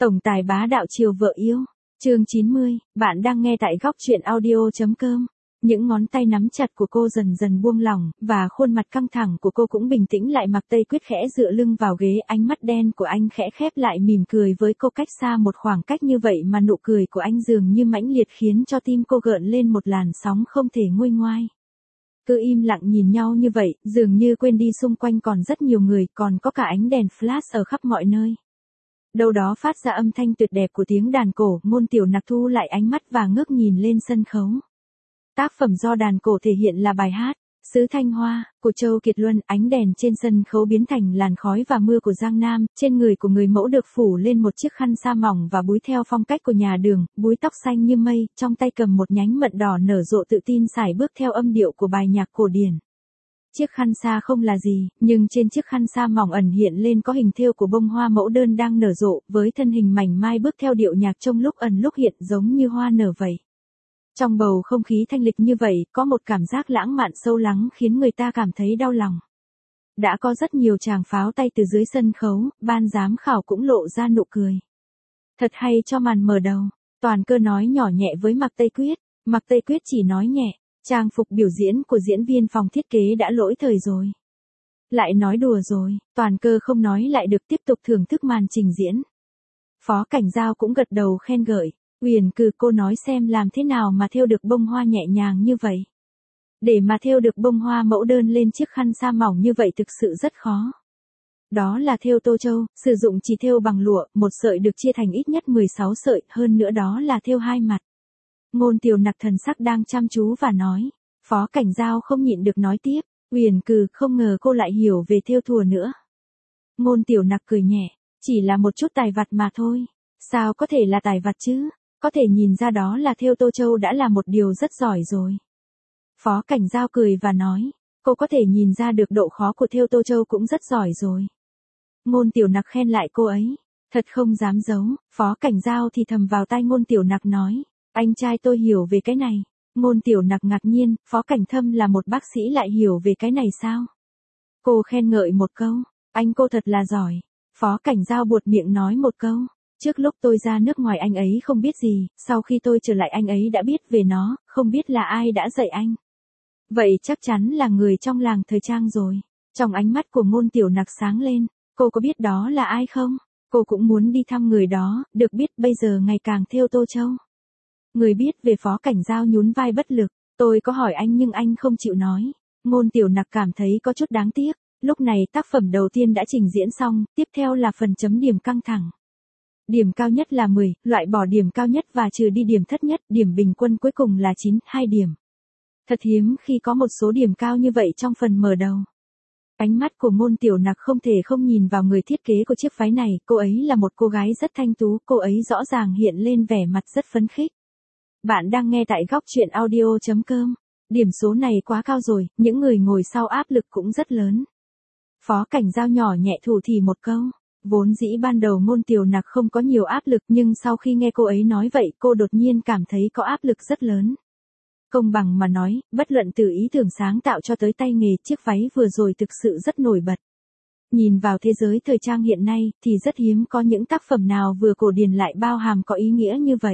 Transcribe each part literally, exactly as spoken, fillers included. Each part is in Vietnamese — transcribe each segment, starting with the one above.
Tổng tài bá đạo chiều vợ yêu. Chương chín mươi, bạn đang nghe tại góc truyện audio.com. Những ngón tay nắm chặt của cô dần dần buông lỏng, và khuôn mặt căng thẳng của cô cũng bình tĩnh lại. Mạc Tây Quyết khẽ dựa lưng vào ghế, ánh mắt đen của anh khẽ khép lại, mỉm cười với cô cách xa một khoảng cách như vậy mà nụ cười của anh dường như mãnh liệt khiến cho tim cô gợn lên một làn sóng không thể nguôi ngoai. Cứ im lặng nhìn nhau như vậy, dường như quên đi xung quanh còn rất nhiều người, còn có cả ánh đèn flash ở khắp mọi nơi. Đâu đó phát ra âm thanh tuyệt đẹp của tiếng đàn cổ, Ngôn Tiểu Nặc thu lại ánh mắt và ngước nhìn lên sân khấu. Tác phẩm do đàn cổ thể hiện là bài hát Sứ Thanh Hoa của Châu Kiệt Luân. Ánh đèn trên sân khấu biến thành làn khói và mưa của Giang Nam, trên người của người mẫu được phủ lên một chiếc khăn sa mỏng và búi theo phong cách của nhà Đường, búi tóc xanh như mây, trong tay cầm một nhánh mận đỏ nở rộ, tự tin sải bước theo âm điệu của bài nhạc cổ điển. Chiếc khăn sa không là gì, nhưng trên chiếc khăn sa mỏng ẩn hiện lên có hình thêu của bông hoa mẫu đơn đang nở rộ, với thân hình mảnh mai bước theo điệu nhạc trông lúc ẩn lúc hiện giống như hoa nở vậy. Trong bầu không khí thanh lịch như vậy, có một cảm giác lãng mạn sâu lắng khiến người ta cảm thấy đau lòng. Đã có rất nhiều tràng pháo tay từ dưới sân khấu, ban giám khảo cũng lộ ra nụ cười. Thật hay cho màn mở đầu, Toàn Cơ nói nhỏ nhẹ với Mạc Tây Quyết. Mạc Tây Quyết chỉ nói nhẹ, trang phục biểu diễn của diễn viên phòng thiết kế đã lỗi thời rồi. Lại nói đùa rồi, Toàn Cơ không nói lại được, tiếp tục thưởng thức màn trình diễn. Phó Cảnh Giao cũng gật đầu khen ngợi. Uyển Cừ, cô nói xem làm thế nào mà thêu được bông hoa nhẹ nhàng như vậy. Để mà thêu được bông hoa mẫu đơn lên chiếc khăn sa mỏng như vậy thực sự rất khó. Đó là thêu Tô Châu, sử dụng chỉ thêu bằng lụa, một sợi được chia thành ít nhất mười sáu sợi, hơn nữa đó là thêu hai mặt. Ngôn Tiểu Nặc thần sắc đang chăm chú và nói. Phó Cảnh Giao không nhịn được nói tiếp. Uyển Cừ, không ngờ cô lại hiểu về thêu thùa nữa. Ngôn Tiểu Nặc cười nhẹ. Chỉ là một chút tài vặt mà thôi. Sao có thể là tài vặt chứ? Có thể nhìn ra đó là thêu Tô Châu đã là một điều rất giỏi rồi. Phó Cảnh Giao cười và nói. Cô có thể nhìn ra được độ khó của thêu Tô Châu cũng rất giỏi rồi. Ngôn Tiểu Nặc khen lại cô ấy. Thật không dám giấu, Phó Cảnh Giao thì thầm vào tai Ngôn Tiểu Nặc nói. Anh trai tôi hiểu về cái này. Ngôn Tiểu Nặc ngạc nhiên, Phó Cảnh Thâm là một bác sĩ lại hiểu về cái này sao? Cô khen ngợi một câu. Anh cô thật là giỏi. Phó Cảnh Giao buột miệng nói một câu. Trước lúc tôi ra nước ngoài anh ấy không biết gì, sau khi tôi trở lại anh ấy đã biết về nó, không biết là ai đã dạy anh. Vậy chắc chắn là người trong làng thời trang rồi. Trong ánh mắt của Ngôn Tiểu Nặc sáng lên, cô có biết đó là ai không? Cô cũng muốn đi thăm người đó, được biết bây giờ ngày càng thêu Tô Châu. Người biết về Phó Cảnh Giao nhún vai bất lực, tôi có hỏi anh nhưng anh không chịu nói. Ngôn Tiểu Nặc cảm thấy có chút đáng tiếc. Lúc này tác phẩm đầu tiên đã trình diễn xong, tiếp theo là phần chấm điểm căng thẳng. Điểm cao nhất là mười, loại bỏ điểm cao nhất và trừ đi điểm thấp nhất, điểm bình quân cuối cùng là chín, hai điểm. Thật hiếm khi có một số điểm cao như vậy trong phần mở đầu. Ánh mắt của Ngôn Tiểu Nặc không thể không nhìn vào người thiết kế của chiếc váy này, cô ấy là một cô gái rất thanh tú, cô ấy rõ ràng hiện lên vẻ mặt rất phấn khích. Bạn đang nghe tại góc truyện audio.com. Điểm số này quá cao rồi, những người ngồi sau áp lực cũng rất lớn. Phó Cảnh Giao nhỏ nhẹ thủ thỉ một câu. Vốn dĩ ban đầu Ngôn Tiểu Nặc không có nhiều áp lực, nhưng sau khi nghe cô ấy nói vậy, cô đột nhiên cảm thấy có áp lực rất lớn. Công bằng mà nói, bất luận từ ý tưởng sáng tạo cho tới tay nghề, chiếc váy vừa rồi thực sự rất nổi bật. Nhìn vào thế giới thời trang hiện nay, thì rất hiếm có những tác phẩm nào vừa cổ điển lại bao hàm có ý nghĩa như vậy.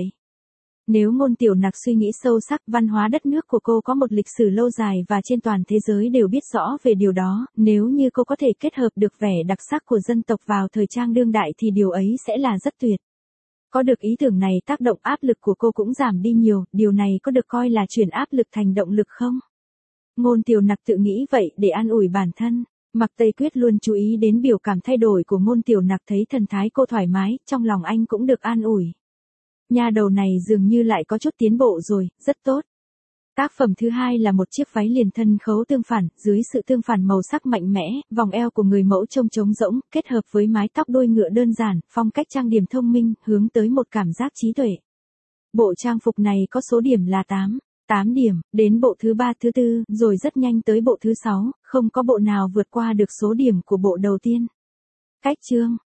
Nếu Ngôn Tiểu Nặc suy nghĩ sâu sắc, văn hóa đất nước của cô có một lịch sử lâu dài và trên toàn thế giới đều biết rõ về điều đó, nếu như cô có thể kết hợp được vẻ đặc sắc của dân tộc vào thời trang đương đại thì điều ấy sẽ là rất tuyệt. Có được ý tưởng này, tác động áp lực của cô cũng giảm đi nhiều, điều này có được coi là chuyển áp lực thành động lực không? Ngôn Tiểu Nặc tự nghĩ vậy để an ủi bản thân. Mạc Tây Quyết luôn chú ý đến biểu cảm thay đổi của Ngôn Tiểu Nặc, thấy thần thái cô thoải mái, trong lòng anh cũng được an ủi. Nha đầu này dường như lại có chút tiến bộ rồi, rất tốt. Tác phẩm thứ hai là một chiếc váy liền thân khấu tương phản, dưới sự tương phản màu sắc mạnh mẽ, vòng eo của người mẫu trông trống rỗng, kết hợp với mái tóc đuôi ngựa đơn giản, phong cách trang điểm thông minh, hướng tới một cảm giác trí tuệ. Bộ trang phục này có số điểm là tám, tám điểm, đến bộ thứ ba thứ tư, rồi rất nhanh tới bộ thứ sáu, không có bộ nào vượt qua được số điểm của bộ đầu tiên. Cách chương,